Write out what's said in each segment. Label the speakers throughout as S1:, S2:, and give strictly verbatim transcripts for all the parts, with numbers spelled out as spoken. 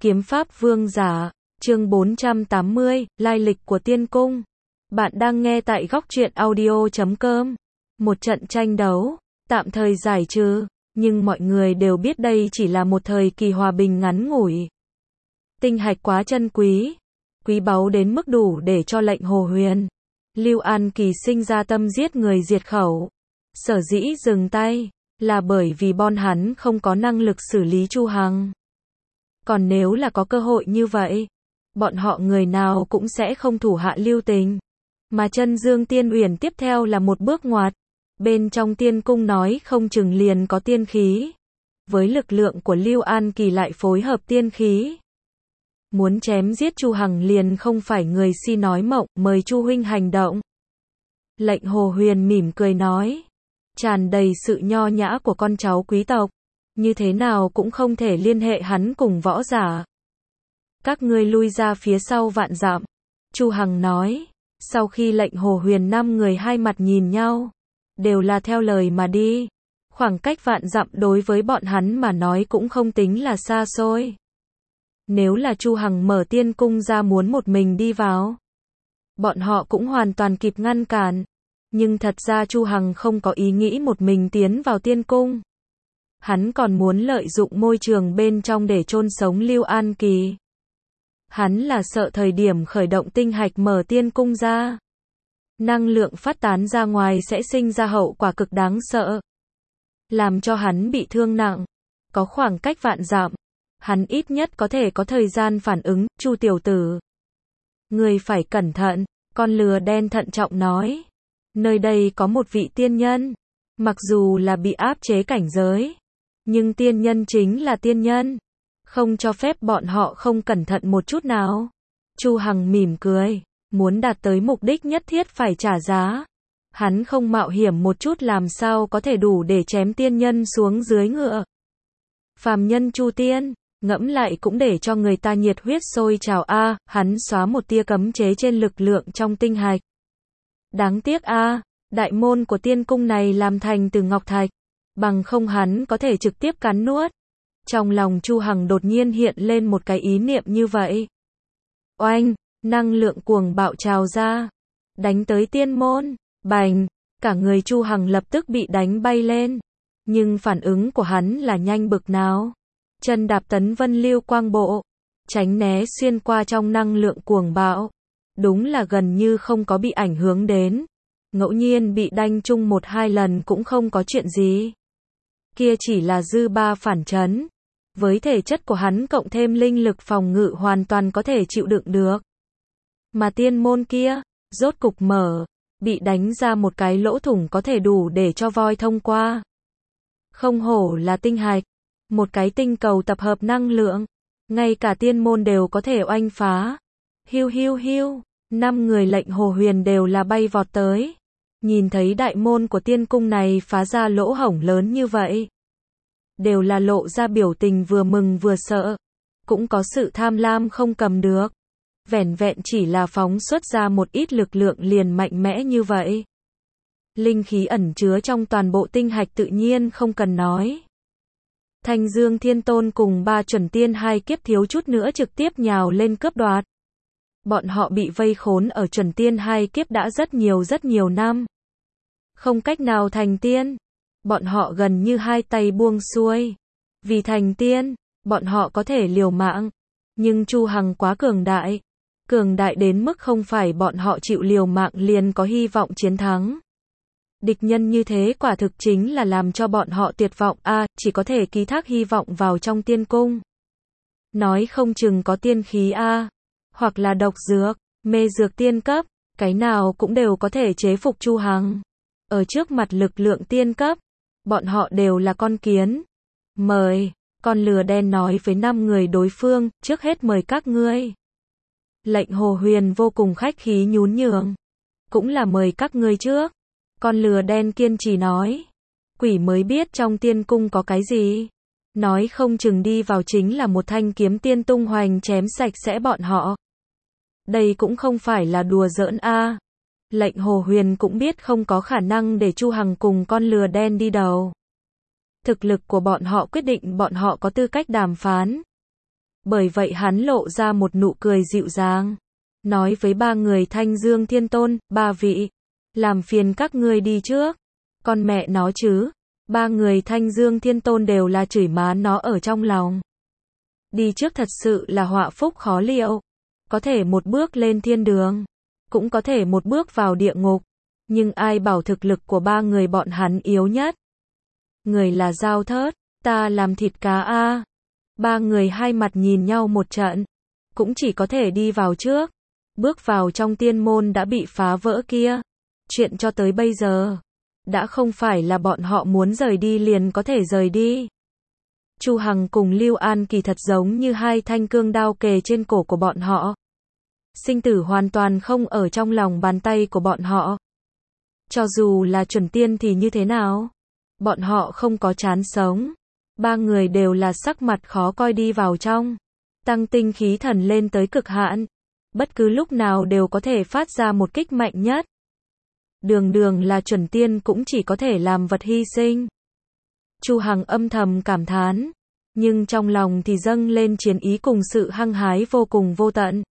S1: Kiếm pháp vương giả, chương bốn trăm tám mươi, lai lịch của tiên cung. Bạn đang nghe tại góc truyện audio chấm com. Một trận tranh đấu, tạm thời giải trừ, nhưng mọi người đều biết đây chỉ là một thời kỳ hòa bình ngắn ngủi. Tinh hạch quá chân quý, quý báu đến mức đủ để cho lệnh Hồ Huyền, Lưu An Kỳ sinh ra tâm giết người diệt khẩu. Sở dĩ dừng tay, là bởi vì bọn hắn không có năng lực xử lý Chu Hằng. Còn nếu là có cơ hội như vậy, bọn họ người nào cũng sẽ không thủ hạ lưu tình. Mà Chân Dương Tiên Uyển tiếp theo là một bước ngoặt. Bên trong tiên cung nói không chừng liền có tiên khí. Với lực lượng của Lưu An Kỳ lại phối hợp tiên khí. Muốn chém giết Chu Hằng liền không phải người si nói mộng, mời Chu huynh hành động. Lệnh Hồ Huyền mỉm cười nói. Tràn đầy sự nho nhã của con cháu quý tộc. Như thế nào cũng không thể liên hệ hắn cùng võ giả. Các ngươi lui ra phía sau vạn dặm. Chu Hằng nói. Sau khi lệnh Hồ Huyền năm người hai mặt nhìn nhau. Đều là theo lời mà đi. Khoảng cách vạn dặm đối với bọn hắn mà nói cũng không tính là xa xôi. Nếu là Chu Hằng mở tiên cung ra muốn một mình đi vào, bọn họ cũng hoàn toàn kịp ngăn cản. Nhưng thật ra Chu Hằng không có ý nghĩ một mình tiến vào tiên cung. Hắn còn muốn lợi dụng môi trường bên trong để chôn sống Lưu An Kỳ. Hắn là sợ thời điểm khởi động tinh hạch mở tiên cung ra, năng lượng phát tán ra ngoài sẽ sinh ra hậu quả cực đáng sợ. Làm cho hắn bị thương nặng. Có khoảng cách vạn dặm. Hắn ít nhất có thể có thời gian phản ứng. Chu tiểu tử, người phải cẩn thận. Con lừa đen thận trọng nói. Nơi đây có một vị tiên nhân. Mặc dù là bị áp chế cảnh giới, nhưng tiên nhân chính là tiên nhân. Không cho phép bọn họ không cẩn thận một chút nào. Chu Hằng mỉm cười. Muốn đạt tới mục đích nhất thiết phải trả giá. Hắn không mạo hiểm một chút làm sao có thể đủ để chém tiên nhân xuống dưới ngựa. Phàm nhân Chu Tiên, ngẫm lại cũng để cho người ta nhiệt huyết sôi trào a. À, hắn xóa một tia cấm chế trên lực lượng trong tinh hạch. Đáng tiếc a, à, đại môn của tiên cung này làm thành từ ngọc thạch, bằng không hắn có thể trực tiếp cắn nuốt. Trong lòng Chu Hằng đột nhiên hiện lên một cái ý niệm như vậy. Oanh, năng lượng cuồng bạo trào ra, đánh tới tiên môn, bành, cả người Chu Hằng lập tức bị đánh bay lên. Nhưng phản ứng của hắn là nhanh bực nào. Chân đạp tấn vân lưu quang bộ, tránh né xuyên qua trong năng lượng cuồng bạo. Đúng là gần như không có bị ảnh hưởng đến. Ngẫu nhiên bị đánh chung một hai lần cũng không có chuyện gì. Kia chỉ là dư ba phản chấn. Với thể chất của hắn cộng thêm linh lực phòng ngự hoàn toàn có thể chịu đựng được. Mà tiên môn kia, rốt cục mở, bị đánh ra một cái lỗ thủng có thể đủ để cho voi thông qua. Không hổ là tinh hạch, một cái tinh cầu tập hợp năng lượng, ngay cả tiên môn đều có thể oanh phá. Hiu hiu hiu, năm người lệnh Hồ Huyền đều là bay vọt tới. Nhìn thấy đại môn của tiên cung này phá ra lỗ hổng lớn như vậy, đều là lộ ra biểu tình vừa mừng vừa sợ, cũng có sự tham lam không cầm được. Vẻn vẹn chỉ là phóng xuất ra một ít lực lượng liền mạnh mẽ như vậy. Linh khí ẩn chứa trong toàn bộ tinh hạch tự nhiên không cần nói. Thanh Dương Thiên Tôn cùng ba chuẩn tiên hai kiếp thiếu chút nữa trực tiếp nhào lên cướp đoạt. Bọn họ bị vây khốn ở chuẩn tiên hai kiếp đã rất nhiều rất nhiều năm. Không cách nào thành tiên. Bọn họ gần như hai tay buông xuôi. Vì thành tiên, bọn họ có thể liều mạng. Nhưng Chu Hằng quá cường đại. Cường đại đến mức không phải bọn họ chịu liều mạng liền có hy vọng chiến thắng. Địch nhân như thế quả thực chính là làm cho bọn họ tuyệt vọng a, à, chỉ có thể ký thác hy vọng vào trong tiên cung. Nói không chừng có tiên khí a, à, hoặc là độc dược, mê dược tiên cấp, cái nào cũng đều có thể chế phục Chu Hằng. Ở trước mặt lực lượng tiên cấp, bọn họ đều là con kiến. Mời, con lừa đen nói với năm người đối phương, trước hết mời các ngươi. Lệnh Hồ Huyền vô cùng khách khí nhún nhường. Cũng là mời các ngươi trước. Con lừa đen kiên trì nói. Quỷ mới biết trong tiên cung có cái gì. Nói không chừng đi vào chính là một thanh kiếm tiên tung hoành chém sạch sẽ bọn họ. Đây cũng không phải là đùa giỡn a. À. Lệnh Hồ Huyền cũng biết không có khả năng để Chu Hằng cùng con lừa đen đi đầu. Thực lực của bọn họ quyết định bọn họ có tư cách đàm phán. Bởi vậy hắn lộ ra một nụ cười dịu dàng, nói với ba người Thanh Dương Thiên Tôn, ba vị, làm phiền các ngươi đi trước. Con mẹ nó chứ, ba người Thanh Dương Thiên Tôn đều là chửi má nó ở trong lòng. Đi trước thật sự là họa phúc khó liệu, có thể một bước lên thiên đường, cũng có thể một bước vào địa ngục, nhưng ai bảo thực lực của ba người bọn hắn yếu nhất. Người là dao thớt, ta làm thịt cá a. Ba người hai mặt nhìn nhau một trận, cũng chỉ có thể đi vào trước. Bước vào trong tiên môn đã bị phá vỡ kia. Chuyện cho tới bây giờ, đã không phải là bọn họ muốn rời đi liền có thể rời đi. Chu Hằng cùng Lưu An Kỳ thật giống như hai thanh cương đao kề trên cổ của bọn họ. Sinh tử hoàn toàn không ở trong lòng bàn tay của bọn họ. Cho dù là chuẩn tiên thì như thế nào? Bọn họ không có chán sống. Ba người đều là sắc mặt khó coi đi vào trong. Tăng tinh khí thần lên tới cực hạn. Bất cứ lúc nào đều có thể phát ra một kích mạnh nhất. Đường đường là chuẩn tiên cũng chỉ có thể làm vật hy sinh. Chu Hằng âm thầm cảm thán. Nhưng trong lòng thì dâng lên chiến ý cùng sự hăng hái vô cùng vô tận.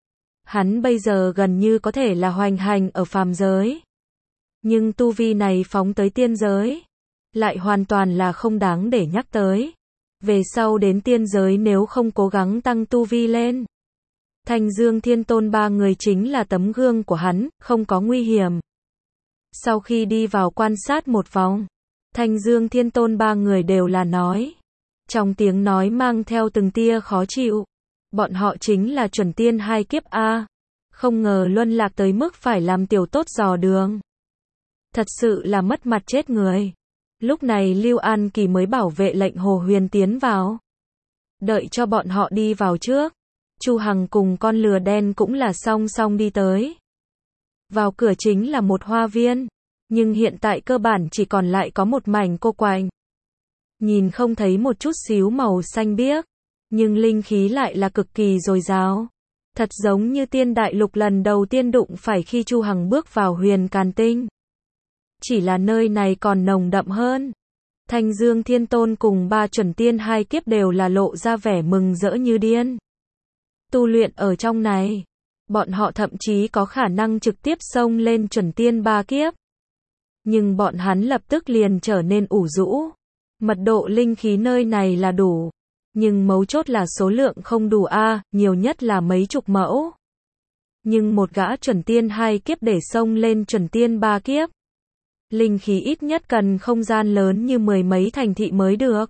S1: Hắn bây giờ gần như có thể là hoành hành ở phàm giới. Nhưng tu vi này phóng tới tiên giới, lại hoàn toàn là không đáng để nhắc tới. Về sau đến tiên giới nếu không cố gắng tăng tu vi lên. Thanh Dương Thiên Tôn ba người chính là tấm gương của hắn, không có nguy hiểm. Sau khi đi vào quan sát một vòng, Thanh Dương Thiên Tôn ba người đều là nói. Trong tiếng nói mang theo từng tia khó chịu. Bọn họ chính là chuẩn tiên hai kiếp A. Không ngờ luân lạc tới mức phải làm tiểu tốt dò đường. Thật sự là mất mặt chết người. Lúc này Lưu An Kỳ mới bảo vệ lệnh Hồ Huyền tiến vào. Đợi cho bọn họ đi vào trước. Chu Hằng cùng con lừa đen cũng là song song đi tới. Vào cửa chính là một hoa viên. Nhưng hiện tại cơ bản chỉ còn lại có một mảnh cô quạnh. Nhìn không thấy một chút xíu màu xanh biếc. Nhưng linh khí lại là cực kỳ dồi dào. Thật giống như tiên đại lục lần đầu tiên đụng phải khi Chu Hằng bước vào Huyền Càn Tinh. Chỉ là nơi này còn nồng đậm hơn. Thanh Dương Thiên Tôn cùng ba chuẩn tiên hai kiếp đều là lộ ra vẻ mừng rỡ như điên. Tu luyện ở trong này, bọn họ thậm chí có khả năng trực tiếp xông lên chuẩn tiên ba kiếp. Nhưng bọn hắn lập tức liền trở nên ủ rũ. Mật độ linh khí nơi này là đủ. Nhưng mấu chốt là số lượng không đủ a, nhiều nhất là mấy chục mẫu. Nhưng một gã chuẩn tiên hai kiếp để xông lên chuẩn tiên ba kiếp. Linh khí ít nhất cần không gian lớn như mười mấy thành thị mới được.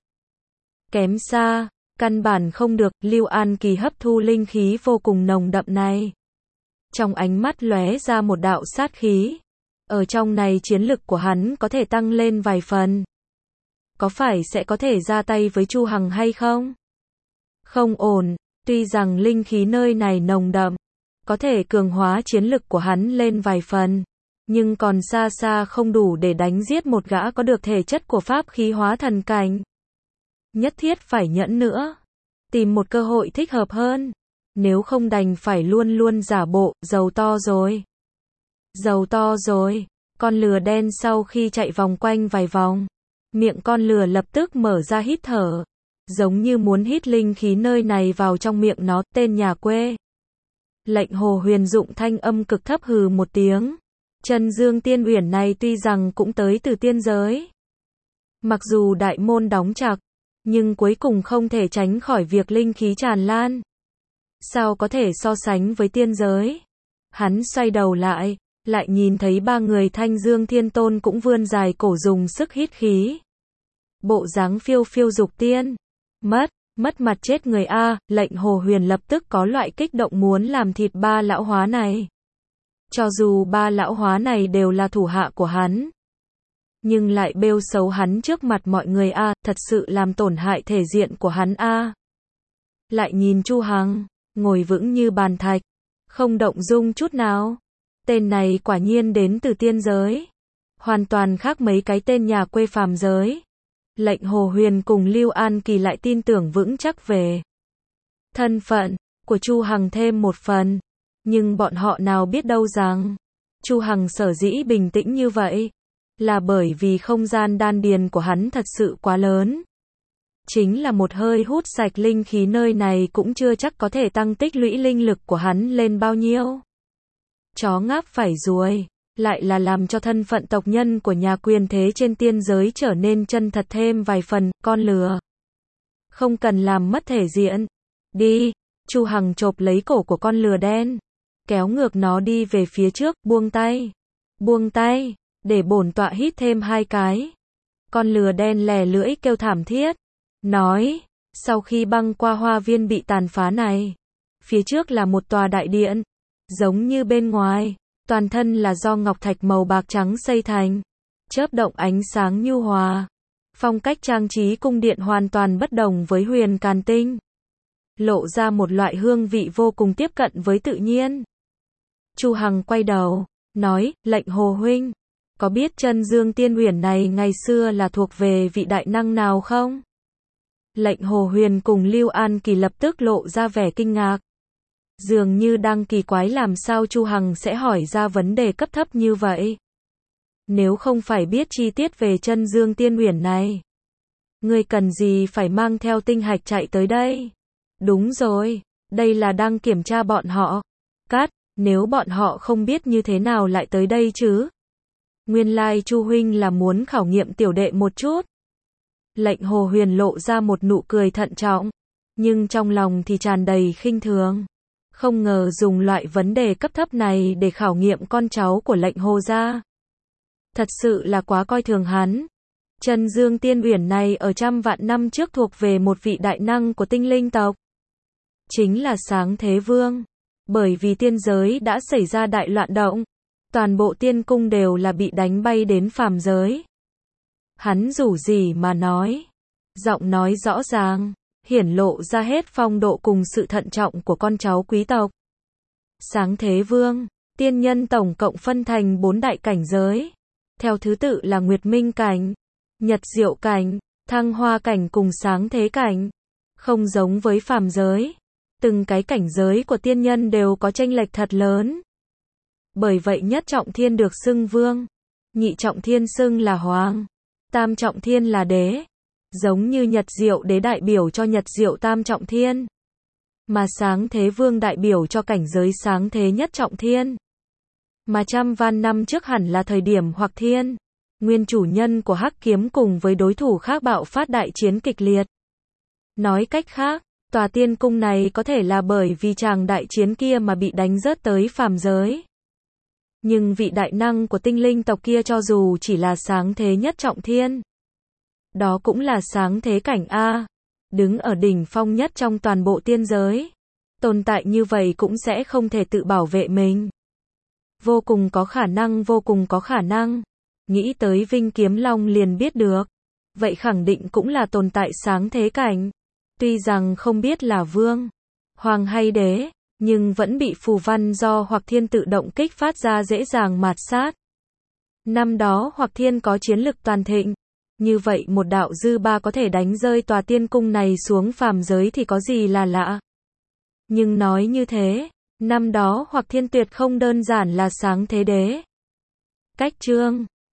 S1: Kém xa, căn bản không được, Lưu An Kỳ hấp thu linh khí vô cùng nồng đậm này. Trong ánh mắt lóe ra một đạo sát khí. Ở trong này chiến lực của hắn có thể tăng lên vài phần. Có phải sẽ có thể ra tay với Chu Hằng hay không? Không ổn, tuy rằng linh khí nơi này nồng đậm, có thể cường hóa chiến lực của hắn lên vài phần. Nhưng còn xa xa không đủ để đánh giết một gã có được thể chất của pháp khí hóa thần cảnh. Nhất thiết phải nhẫn nữa. Tìm một cơ hội thích hợp hơn. Nếu không đành phải luôn luôn giả bộ, giàu to rồi. Giàu to rồi. Con lừa đen sau khi chạy vòng quanh vài vòng. Miệng con lừa lập tức mở ra hít thở. Giống như muốn hít linh khí nơi này vào trong miệng nó, tên nhà quê. Lệnh Hồ Huyền dụng thanh âm cực thấp hừ một tiếng. Chân Dương Tiên Uyển này tuy rằng cũng tới từ tiên giới. Mặc dù đại môn đóng chặt, nhưng cuối cùng không thể tránh khỏi việc linh khí tràn lan. Sao có thể so sánh với tiên giới? Hắn xoay đầu lại, lại nhìn thấy ba người Thanh Dương Thiên Tôn cũng vươn dài cổ dùng sức hít khí. Bộ dáng phiêu phiêu dục tiên. Mất, mất mặt chết người a, lệnh Hồ Huyền lập tức có loại kích động muốn làm thịt ba lão hóa này. Cho dù ba lão hóa này đều là thủ hạ của hắn, nhưng lại bêu xấu hắn trước mặt mọi người a, thật sự làm tổn hại thể diện của hắn a. Lại nhìn Chu Hằng, ngồi vững như bàn thạch, không động dung chút nào. Tên này quả nhiên đến từ tiên giới, hoàn toàn khác mấy cái tên nhà quê phàm giới. Lệnh Hồ Huyền cùng Lưu An Kỳ lại tin tưởng vững chắc về thân phận của Chu Hằng thêm một phần. Nhưng bọn họ nào biết đâu rằng, Chu Hằng sở dĩ bình tĩnh như vậy, là bởi vì không gian đan điền của hắn thật sự quá lớn. Chính là một hơi hút sạch linh khí nơi này cũng chưa chắc có thể tăng tích lũy linh lực của hắn lên bao nhiêu. Chó ngáp phải ruồi, lại là làm cho thân phận tộc nhân của nhà quyền thế trên tiên giới trở nên chân thật thêm vài phần, con lừa. Không cần làm mất thể diện. Đi, Chu Hằng chộp lấy cổ của con lừa đen, kéo ngược nó đi về phía trước, buông tay. Buông tay, để bổn tọa hít thêm hai cái. Con lừa đen lè lưỡi kêu thảm thiết, nói, sau khi băng qua hoa viên bị tàn phá này, phía trước là một tòa đại điện, giống như bên ngoài, toàn thân là do ngọc thạch màu bạc trắng xây thành, chớp động ánh sáng nhu hòa. Phong cách trang trí cung điện hoàn toàn bất đồng với Huyền Càn Tinh, lộ ra một loại hương vị vô cùng tiếp cận với tự nhiên. Chu Hằng quay đầu, nói, Lệnh Hồ huynh, có biết chân dương tiên uyển này ngày xưa là thuộc về vị đại năng nào không? Lệnh Hồ Huyền cùng Lưu An Kỳ lập tức lộ ra vẻ kinh ngạc. Dường như đang kỳ quái làm sao Chu Hằng sẽ hỏi ra vấn đề cấp thấp như vậy. Nếu không phải biết chi tiết về chân dương tiên uyển này, ngươi cần gì phải mang theo tinh hạch chạy tới đây? Đúng rồi, đây là đang kiểm tra bọn họ. Cát, nếu bọn họ không biết như thế nào lại tới đây chứ? Nguyên lai Chu huynh là muốn khảo nghiệm tiểu đệ một chút. Lệnh Hồ Huyền lộ ra một nụ cười thận trọng, nhưng trong lòng thì tràn đầy khinh thường. Không ngờ dùng loại vấn đề cấp thấp này để khảo nghiệm con cháu của Lệnh Hồ gia. Thật sự là quá coi thường hắn. Chân dương tiên uyển này ở trăm vạn năm trước thuộc về một vị đại năng của tinh linh tộc. Chính là Sáng Thế Vương. Bởi vì tiên giới đã xảy ra đại loạn động, toàn bộ tiên cung đều là bị đánh bay đến phàm giới. Hắn rủ gì mà nói, giọng nói rõ ràng, hiển lộ ra hết phong độ cùng sự thận trọng của con cháu quý tộc. Sáng Thế Vương, tiên nhân tổng cộng phân thành bốn đại cảnh giới, theo thứ tự là Nguyệt Minh cảnh, Nhật Diệu cảnh, Thăng Hoa cảnh cùng Sáng Thế cảnh. Không giống với phàm giới, từng cái cảnh giới của tiên nhân đều có chênh lệch thật lớn. Bởi vậy nhất trọng thiên được xưng vương, nhị trọng thiên xưng là hoàng, tam trọng thiên là đế. Giống như Nhật Diệu đế đại biểu cho Nhật Diệu tam trọng thiên, mà Sáng Thế Vương đại biểu cho cảnh giới sáng thế nhất trọng thiên. Mà trăm van năm trước hẳn là thời điểm Hoặc Thiên, nguyên chủ nhân của Hắc Kiếm cùng với đối thủ khác bạo phát đại chiến kịch liệt. Nói cách khác, tòa tiên cung này có thể là bởi vì chàng đại chiến kia mà bị đánh rớt tới phàm giới. Nhưng vị đại năng của tinh linh tộc kia cho dù chỉ là sáng thế nhất trọng thiên, đó cũng là sáng thế cảnh A, đứng ở đỉnh phong nhất trong toàn bộ tiên giới. Tồn tại như vậy cũng sẽ không thể tự bảo vệ mình. Vô cùng có khả năng, vô cùng có khả năng. Nghĩ tới Vinh Kiếm Long liền biết được. Vậy khẳng định cũng là tồn tại sáng thế cảnh. Tuy rằng không biết là vương, hoàng hay đế, nhưng vẫn bị phù văn do Hoặc Thiên tự động kích phát ra dễ dàng mạt sát. Năm đó Hoặc Thiên có chiến lực toàn thịnh. Như vậy một đạo dư ba có thể đánh rơi tòa tiên cung này xuống phàm giới thì có gì là lạ. Nhưng nói như thế, năm đó Hoặc Thiên tuyệt không đơn giản là sáng thế đế. Cách chương